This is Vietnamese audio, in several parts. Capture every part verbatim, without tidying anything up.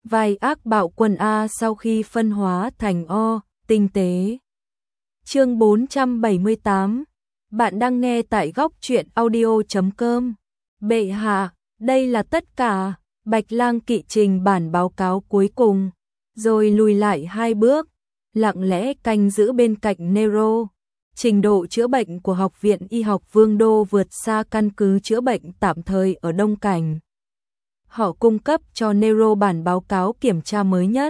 vai ác bạo quân A sau khi phân hóa thành O, tinh tế. Chương bốn trăm bảy mươi tám. Bạn đang nghe tại góc truyện audio chấm com. Bệ hạ, đây là tất cả. Bạch Lang Kỵ trình bản báo cáo cuối cùng, rồi lùi lại hai bước, lặng lẽ canh giữ bên cạnh Nero. Trình độ chữa bệnh của Học viện Y học Vương đô vượt xa căn cứ chữa bệnh tạm thời ở Đông Cảnh. Họ cung cấp cho Nero bản báo cáo kiểm tra mới nhất,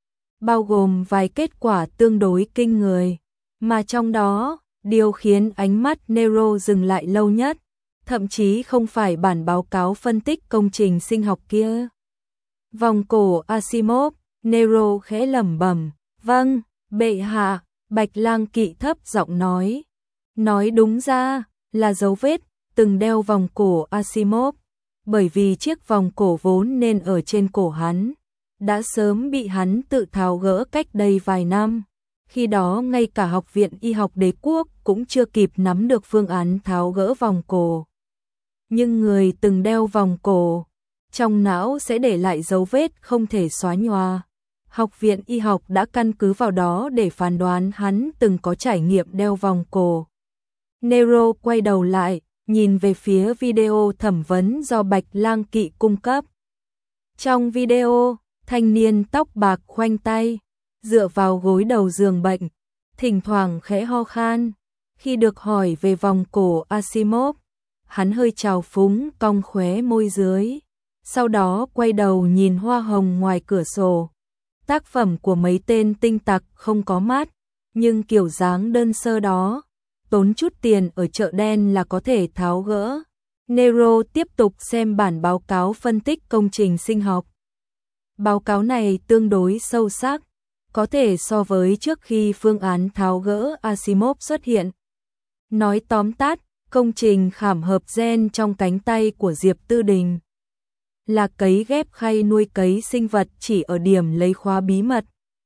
bao gồm vài kết quả tương đối kinh người, mà trong đó, điều khiến ánh mắt Nero dừng lại lâu nhất, thậm chí không phải bản báo cáo phân tích công trình sinh học kia. Vòng cổ Asimov, Nero khẽ lẩm bẩm, "Vâng, bệ hạ." Bạch Lang Kỵ thấp giọng nói. Nói đúng ra là dấu vết từng đeo vòng cổ Asimov, bởi vì chiếc vòng cổ vốn nên ở trên cổ hắn đã sớm bị hắn tự tháo gỡ cách đây vài năm. Khi đó ngay cả Học viện Y học Đế quốc cũng chưa kịp nắm được phương án tháo gỡ vòng cổ. Nhưng người từng đeo vòng cổ, trong não sẽ để lại dấu vết không thể xóa nhòa. Học viện Y học đã căn cứ vào đó để phán đoán hắn từng có trải nghiệm đeo vòng cổ. Nero quay đầu lại, nhìn về phía video thẩm vấn do Bạch Lang Kỵ cung cấp. Trong video, thanh niên tóc bạc khoanh tay, dựa vào gối đầu giường bệnh, thỉnh thoảng khẽ ho khan. Khi được hỏi về vòng cổ Asimov, hắn hơi trào phúng cong khóe môi dưới, sau đó quay đầu nhìn hoa hồng ngoài cửa sổ. Tác phẩm của mấy tên tinh tặc không có mắt, nhưng kiểu dáng đơn sơ đó, tốn chút tiền ở chợ đen là có thể tháo gỡ. Nero tiếp tục xem bản báo cáo phân tích công trình sinh học. Báo cáo này tương đối sâu sắc, có thể so với trước khi phương án tháo gỡ Asimov xuất hiện. Nói tóm tắt, công trình khảm hợp gen trong cánh tay của Diệp Tư Đình là cấy ghép khay nuôi cấy sinh vật chỉ ở điểm lấy khóa bí mật,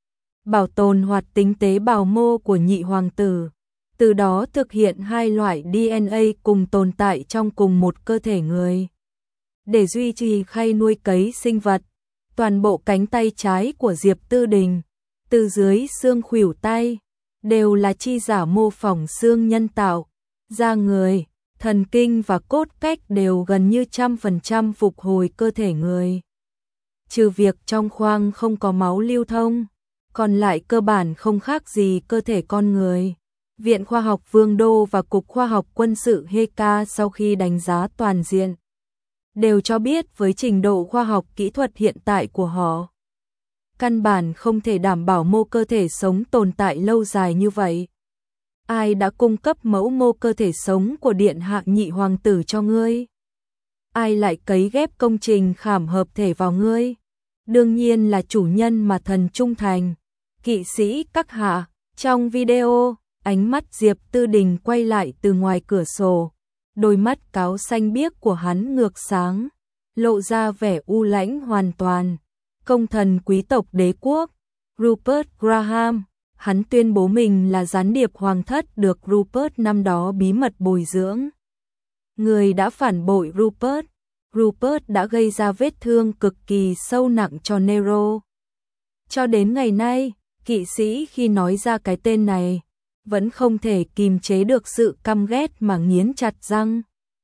bảo tồn hoạt tính tế bào mô của nhị hoàng tử, từ đó thực hiện hai loại đê en a cùng tồn tại trong cùng một cơ thể người. Để duy trì khay nuôi cấy sinh vật, toàn bộ cánh tay trái của Diệp Tư Đình, từ dưới xương khuỷu tay, đều là chi giả mô phỏng xương nhân tạo, da người, thần kinh và cốt cách đều gần như trăm phần trăm phục hồi cơ thể người. Trừ việc trong khoang không có máu lưu thông, còn lại cơ bản không khác gì cơ thể con người. Viện Khoa học Vương đô và Cục Khoa học Quân sự Heka sau khi đánh giá toàn diện, đều cho biết với trình độ khoa học kỹ thuật hiện tại của họ, căn bản không thể đảm bảo mô cơ thể sống tồn tại lâu dài như vậy. Ai đã cung cấp mẫu mô cơ thể sống của điện hạ nhị hoàng tử cho ngươi? Ai lại cấy ghép công trình khảm hợp thể vào ngươi? Đương nhiên là chủ nhân mà thần trung thành, kỵ sĩ các hạ. Trong video, ánh mắt Diệp Tư Đình quay lại từ ngoài cửa sổ, đôi mắt cáo xanh biếc của hắn ngược sáng, lộ ra vẻ u lãnh hoàn toàn. Công thần quý tộc đế quốc, Rupert Graham, hắn tuyên bố mình là gián điệp hoàng thất được Rupert năm đó bí mật bồi dưỡng. Người đã phản bội Rupert, Rupert đã gây ra vết thương cực kỳ sâu nặng cho Nero. Cho đến ngày nay, kỵ sĩ khi nói ra cái tên này, vẫn không thể kìm chế được sự căm ghét mà nghiến chặt răng.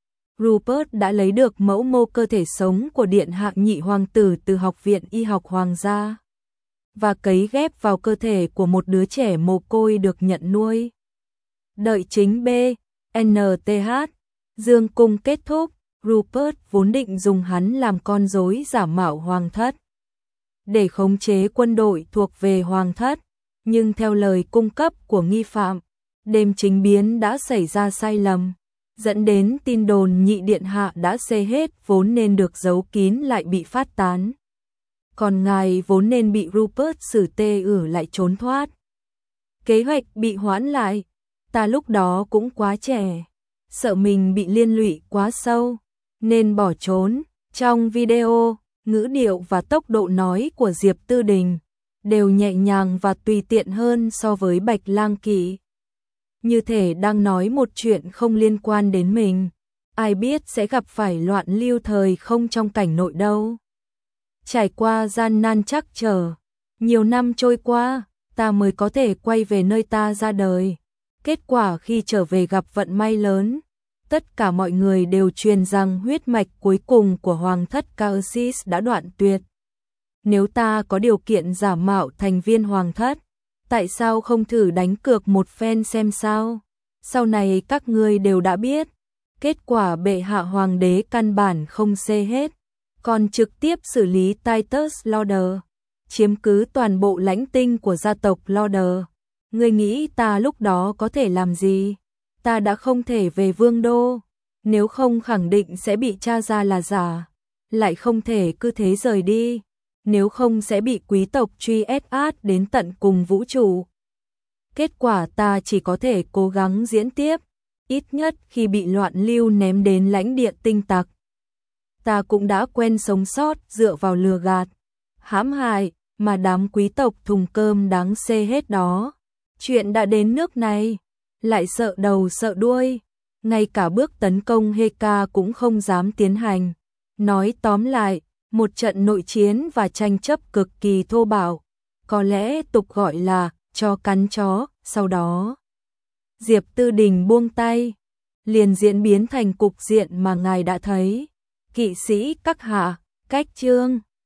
Rupert đã lấy được mẫu mô cơ thể sống của điện hạ nhị hoàng tử từ Học viện Y học Hoàng gia, và cấy ghép vào cơ thể của một đứa trẻ mồ côi được nhận nuôi. Đợi chính B, en tê hát, dương cung kết thúc, Rupert vốn định dùng hắn làm con rối giả mạo hoàng thất, để khống chế quân đội thuộc về hoàng thất, nhưng theo lời cung cấp của nghi phạm, đêm chính biến đã xảy ra sai lầm, dẫn đến tin đồn nhị điện hạ đã xê hết vốn nên được giấu kín lại bị phát tán. Còn ngài vốn nên bị Rupert xử tê ử lại trốn thoát. Kế hoạch bị hoãn lại, ta lúc đó cũng quá trẻ, sợ mình bị liên lụy quá sâu, nên bỏ trốn. Trong video, ngữ điệu và tốc độ nói của Diệp Tư Đình đều nhẹ nhàng và tùy tiện hơn so với Bạch Lang Kỵ. Như thể đang nói một chuyện không liên quan đến mình, ai biết sẽ gặp phải loạn lưu thời không trong cảnh nội đâu. Trải qua gian nan trắc trở, nhiều năm trôi qua, ta mới có thể quay về nơi ta ra đời. Kết quả khi trở về gặp vận may lớn, tất cả mọi người đều truyền rằng huyết mạch cuối cùng của hoàng thất Caersis đã đoạn tuyệt. Nếu ta có điều kiện giả mạo thành viên hoàng thất, tại sao không thử đánh cược một phen xem sao? Sau này các ngươi đều đã biết, kết quả bệ hạ hoàng đế căn bản không xê hết, còn trực tiếp xử lý Titus Lauder, chiếm cứ toàn bộ lãnh tinh của gia tộc Lauder. Ngươi nghĩ ta lúc đó có thể làm gì? Ta đã không thể về vương đô, nếu không khẳng định sẽ bị tra ra là giả, lại không thể cứ thế rời đi, nếu không sẽ bị quý tộc truy át đến tận cùng vũ trụ. Kết quả ta chỉ có thể cố gắng diễn tiếp, ít nhất khi bị loạn lưu ném đến lãnh địa tinh tặc. Ta cũng đã quen sống sót dựa vào lừa gạt, hãm hại, mà đám quý tộc thùng cơm đáng xê hết đó. Chuyện đã đến nước này, lại sợ đầu sợ đuôi, ngay cả bước tấn công Heka cũng không dám tiến hành. Nói tóm lại, một trận nội chiến và tranh chấp cực kỳ thô bạo, có lẽ tục gọi là chó cắn chó. Sau đó, Diệp Tư Đình buông tay, liền diễn biến thành cục diện mà ngài đã thấy. Kỵ sĩ các hạ, cách chương